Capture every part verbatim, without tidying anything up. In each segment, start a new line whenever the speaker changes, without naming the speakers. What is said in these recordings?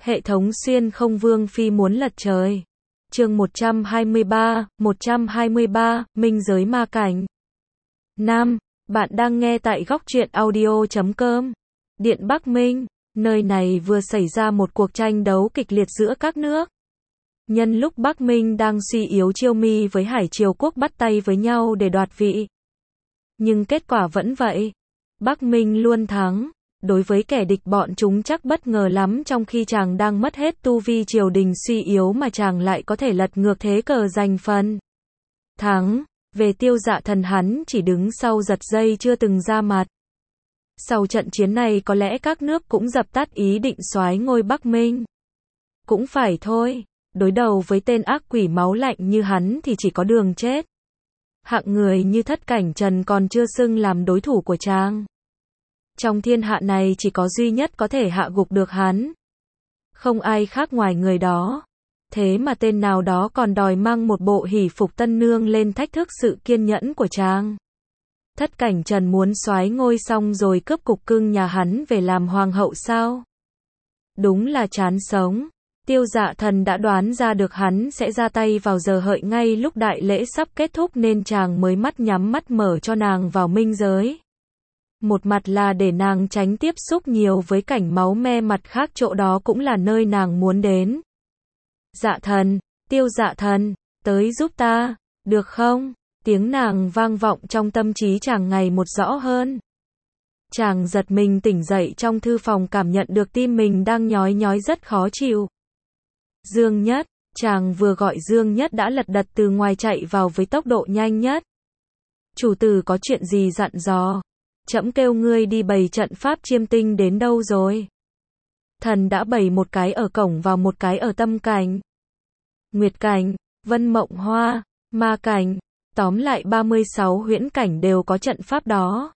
Hệ thống xuyên không vương phi muốn lật trời. Chương một trăm hai mươi ba, một trăm hai mươi ba, minh giới ma cảnh. Nam, bạn đang nghe tại góc truyện audio chấm com. Điện Bắc Minh, nơi này vừa xảy ra một cuộc tranh đấu kịch liệt giữa các nước. Nhân lúc Bắc Minh đang suy yếu, Chiêu My với Hải Triều Quốc bắt tay với nhau để đoạt vị. Nhưng kết quả vẫn vậy. Bắc Minh luôn thắng. Đối với kẻ địch, bọn chúng chắc bất ngờ lắm, trong khi chàng đang mất hết tu vi, triều đình suy yếu mà chàng lại có thể lật ngược thế cờ giành phần thắng. Về Tiêu Dạ Thần, hắn chỉ đứng sau giật dây, chưa từng ra mặt. Sau trận chiến này có lẽ các nước cũng dập tắt ý định soái ngôi Bắc Minh. Cũng phải thôi, đối đầu với tên ác quỷ máu lạnh như hắn thì chỉ có đường chết. Hạng người như Thất Cảnh Trần còn chưa xưng làm đối thủ của chàng. Trong thiên hạ này chỉ có duy nhất có thể hạ gục được hắn. Không ai khác ngoài người đó. Thế mà tên nào đó còn đòi mang một bộ hỷ phục tân nương lên thách thức sự kiên nhẫn của chàng. Thất Cảnh Trần muốn soái ngôi xong rồi cướp cục cưng nhà hắn về làm hoàng hậu sao? Đúng là chán sống. Tiêu Dạ Thần đã đoán ra được hắn sẽ ra tay vào giờ hợi ngay lúc đại lễ sắp kết thúc, nên chàng mới mắt nhắm mắt mở cho nàng vào minh giới. Một mặt là để nàng tránh tiếp xúc nhiều với cảnh máu me, mặt khác chỗ đó cũng là nơi nàng muốn đến. Dạ Thần, Tiêu Dạ Thần, tới giúp ta, được không? Tiếng nàng vang vọng trong tâm trí chàng ngày một rõ hơn. Chàng giật mình tỉnh dậy trong thư phòng, cảm nhận được tim mình đang nhói nhói rất khó chịu. Dương Nhất, chàng vừa gọi Dương Nhất đã lật đật từ ngoài chạy vào với tốc độ nhanh nhất. Chủ tử có chuyện gì dặn dò? Trẫm kêu ngươi đi bày trận pháp chiêm tinh đến đâu rồi? Thần đã bày một cái ở cổng vào, một cái ở Tâm Cảnh, Nguyệt Cảnh, Vân Mộng Hoa, Ma Cảnh, tóm lại ba mươi sáu huyễn cảnh đều có trận pháp đó.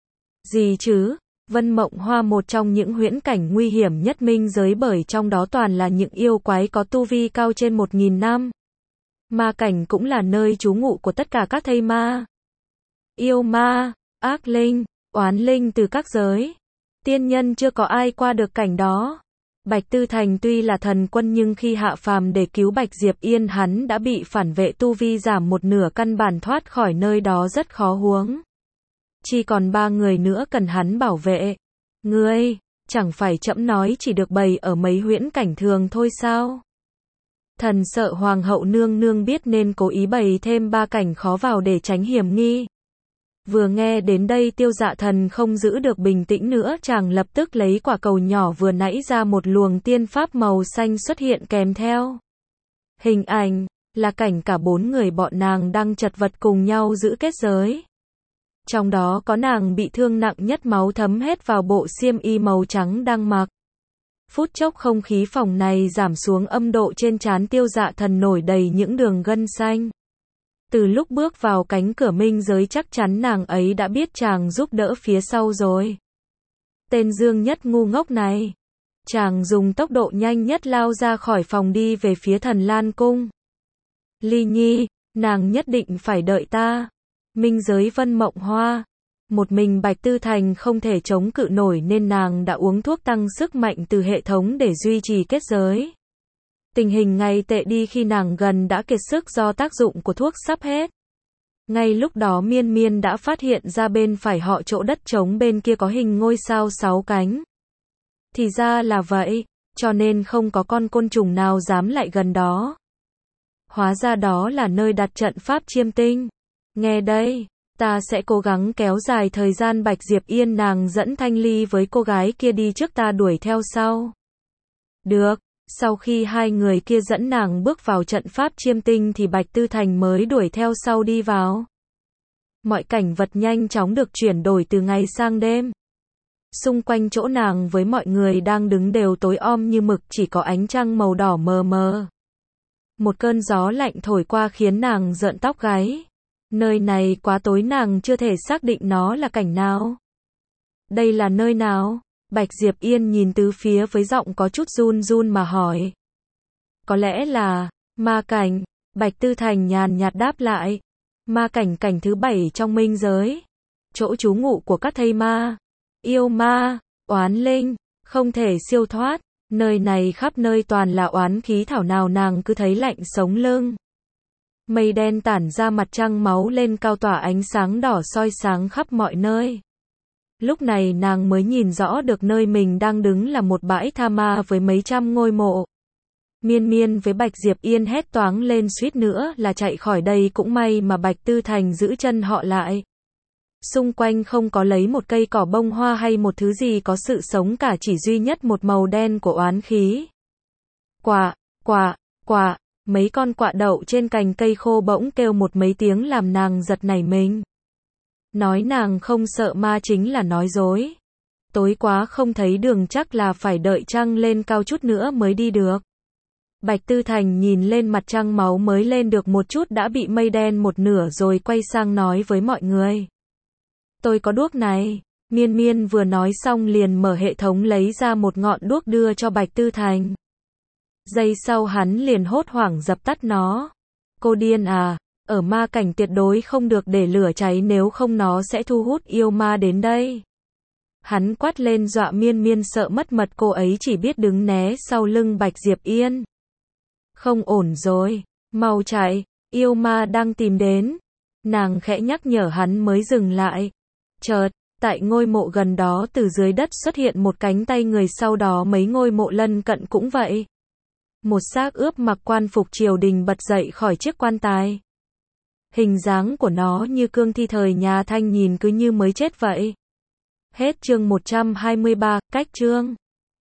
Gì chứ? Vân Mộng Hoa một trong những huyễn cảnh nguy hiểm nhất minh giới, bởi trong đó toàn là những yêu quái có tu vi cao trên một nghìn năm. Ma Cảnh cũng là nơi trú ngụ của tất cả các thây ma, yêu ma, ác linh, oán linh từ các giới. Tiên nhân chưa có ai qua được cảnh đó. Bạch Tư Thành tuy là thần quân, nhưng khi hạ phàm để cứu Bạch Diệp Yên, hắn đã bị phản vệ, tu vi giảm một nửa, căn bản thoát khỏi nơi đó rất khó huống. Chỉ còn ba người nữa cần hắn bảo vệ. Ngươi, chẳng phải trẫm nói chỉ được bày ở mấy huyễn cảnh thường thôi sao? Thần sợ hoàng hậu nương nương biết nên cố ý bày thêm ba cảnh khó vào để tránh hiểm nghi. Vừa nghe đến đây, Tiêu Dạ Thần không giữ được bình tĩnh nữa, chàng lập tức lấy quả cầu nhỏ vừa nãy ra, một luồng tiên pháp màu xanh xuất hiện kèm theo. Hình ảnh là cảnh cả bốn người bọn nàng đang chật vật cùng nhau giữ kết giới. Trong đó có nàng bị thương nặng nhất, máu thấm hết vào bộ xiêm y màu trắng đang mặc. Phút chốc không khí phòng này giảm xuống, âm độ trên trán Tiêu Dạ Thần nổi đầy những đường gân xanh. Từ lúc bước vào cánh cửa minh giới, chắc chắn nàng ấy đã biết chàng giúp đỡ phía sau rồi. Tên Dương Nhất ngu ngốc này. Chàng dùng tốc độ nhanh nhất lao ra khỏi phòng, đi về phía Thần Lan Cung. Ly Nhi, nàng nhất định phải đợi ta. Minh giới Vân Mộng Hoa. Một mình Bạch Tư Thành không thể chống cự nổi, nên nàng đã uống thuốc tăng sức mạnh từ hệ thống để duy trì kết giới. Tình hình ngày tệ đi khi nàng gần đã kiệt sức do tác dụng của thuốc sắp hết. Ngay lúc đó Miên Miên đã phát hiện ra bên phải họ, chỗ đất trống bên kia có hình ngôi sao sáu cánh. Thì ra là vậy, cho nên không có con côn trùng nào dám lại gần đó. Hóa ra đó là nơi đặt trận pháp chiêm tinh. Nghe đây, ta sẽ cố gắng kéo dài thời gian Bạch Diệp Yên nàng dẫn Thanh Ly với cô gái kia đi trước, ta đuổi theo sau. Được. Sau khi hai người kia dẫn nàng bước vào trận pháp chiêm tinh thì Bạch Tư Thành mới đuổi theo sau đi vào. Mọi cảnh vật nhanh chóng được chuyển đổi từ ngày sang đêm. Xung quanh chỗ nàng với mọi người đang đứng đều tối om như mực, chỉ có ánh trăng màu đỏ mờ mờ. Một cơn gió lạnh thổi qua khiến nàng rợn tóc gáy. Nơi này quá tối, nàng chưa thể xác định nó là cảnh nào. Đây là nơi nào? Bạch Diệp Yên nhìn tứ phía với giọng có chút run run mà hỏi. Có lẽ là ma cảnh. Bạch Tư Thành nhàn nhạt đáp lại. Ma cảnh, cảnh thứ bảy trong minh giới. Chỗ trú ngụ của các thây ma, yêu ma, oán linh, không thể siêu thoát. Nơi này khắp nơi toàn là oán khí, thảo nào nàng cứ thấy lạnh sống lưng. Mây đen tản ra, mặt trăng máu lên cao tỏa ánh sáng đỏ soi sáng khắp mọi nơi. Lúc này nàng mới nhìn rõ được nơi mình đang đứng là một bãi tha ma với mấy trăm ngôi mộ. Miên Miên với Bạch Diệp Yên hét toáng lên suýt nữa là chạy khỏi đây, cũng may mà Bạch Tư Thành giữ chân họ lại. Xung quanh không có lấy một cây cỏ bông hoa hay một thứ gì có sự sống cả, chỉ duy nhất một màu đen của oán khí. Quạ, quạ, quạ, mấy con quạ đậu trên cành cây khô bỗng kêu một mấy tiếng làm nàng giật nảy mình. Nói nàng không sợ ma chính là nói dối. Tối quá không thấy đường, chắc là phải đợi trăng lên cao chút nữa mới đi được. Bạch Tư Thành nhìn lên mặt trăng máu mới lên được một chút đã bị mây đen một nửa rồi quay sang nói với mọi người. Tôi có đuốc này. Miên Miên vừa nói xong liền mở hệ thống lấy ra một ngọn đuốc đưa cho Bạch Tư Thành. Giây sau hắn liền hốt hoảng dập tắt nó. Cô điên à, ở ma cảnh tuyệt đối không được để lửa cháy, nếu không nó sẽ thu hút yêu ma đến đây. Hắn quát lên dọa Miên Miên sợ mất mật, cô ấy chỉ biết đứng né sau lưng Bạch Diệp Yên. Không ổn rồi, mau chạy, yêu ma đang tìm đến. Nàng khẽ nhắc nhở hắn mới dừng lại. Chợt, tại ngôi mộ gần đó từ dưới đất xuất hiện một cánh tay người, sau đó mấy ngôi mộ lân cận cũng vậy. Một xác ướp mặc quan phục triều đình bật dậy khỏi chiếc quan tài. Hình dáng của nó như cương thi thời nhà Thanh, nhìn cứ như mới chết vậy. Hết chương một trăm hai mươi ba, cách chương.